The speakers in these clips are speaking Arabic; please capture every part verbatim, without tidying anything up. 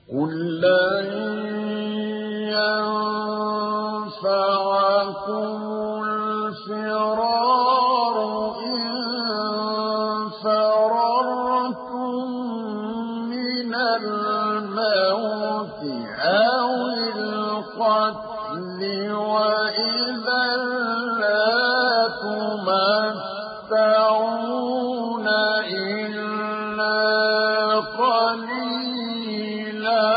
قل لن ينفعكم الفرار إن فررتم من الموت أو القتل وإذا لا تمتعون إلا قليلا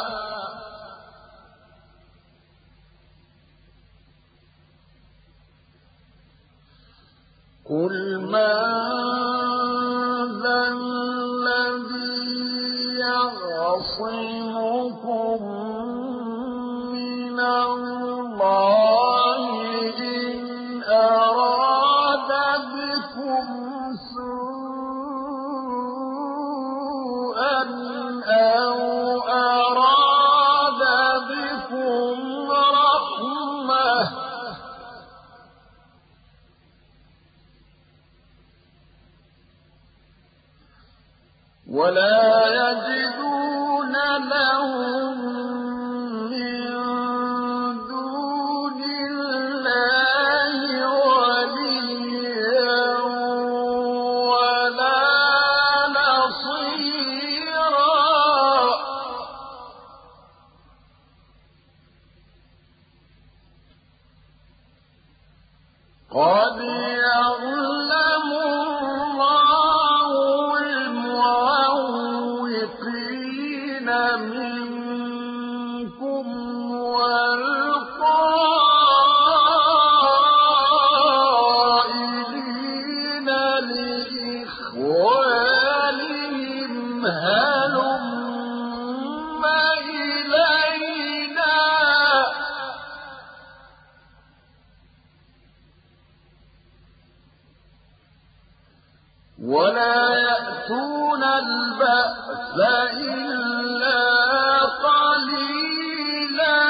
قل من ذا الذي يعصمكم من الله إن أراد بكم سوءا أو أراد بكم رحمة ولا يجدون لهم من دون الله وليا ولا نصيرا قد يعلم الله المعوقين منكم والقائلين لإخوانهم هلم إلينا ولا يأتون البأس إلا قليلا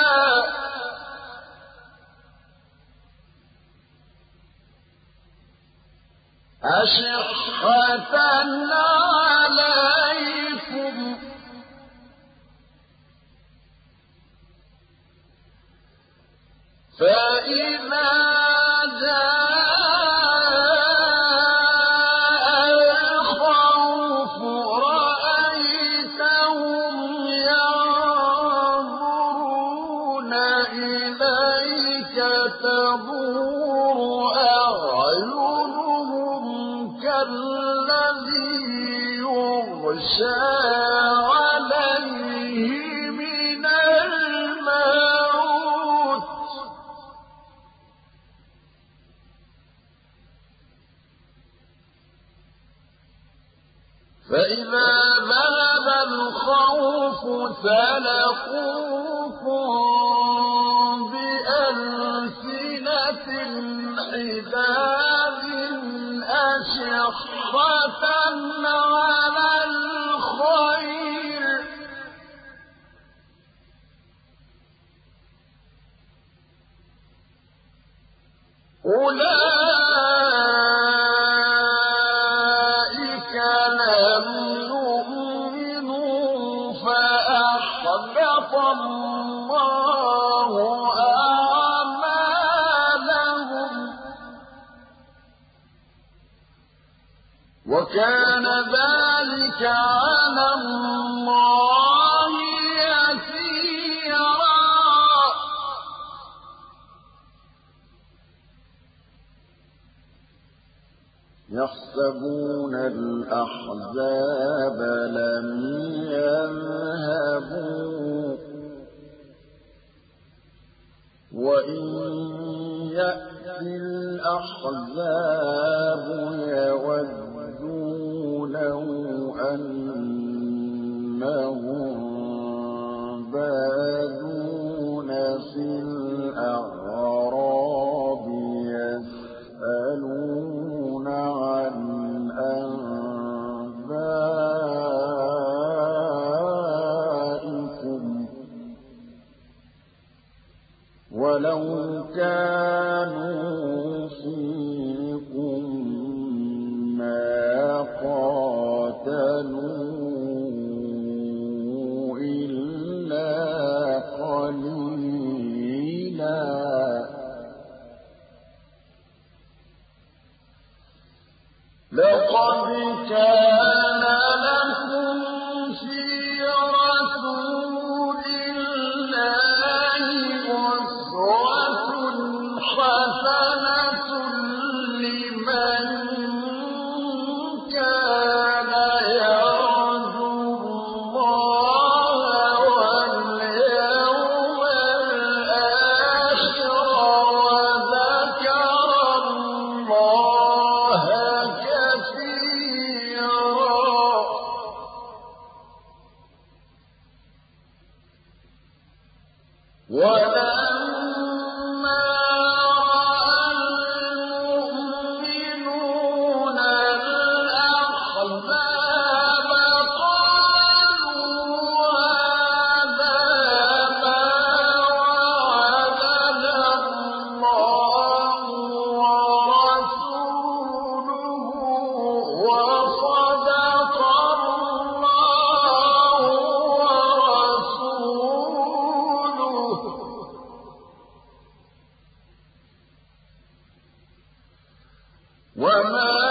أشحة عليكم فإذا جاء الخوف رأيتهم ينظرون إليك تدور أعينهم كالذي يغشى عليه من الموت فإذا ذهب الخوف سلقوكم بألسنة حداد أشحة على الخير أولئك لم يؤمنوا فأحبط الله أعمالهم وكان ذلك على الله يسيرا يحسبون الأحزاب لم يذهبوا وإن يأتي الأحزاب يودوا لو أنهم بادون في الأعراب يسألون عن أنبائكم ولو كانوا فيكم ما قاتلوا إلا ولما رأى المؤمنون الأحزاب قالوا هذا ما وعدنا الله ورسوله وصدق الله ورسوله وما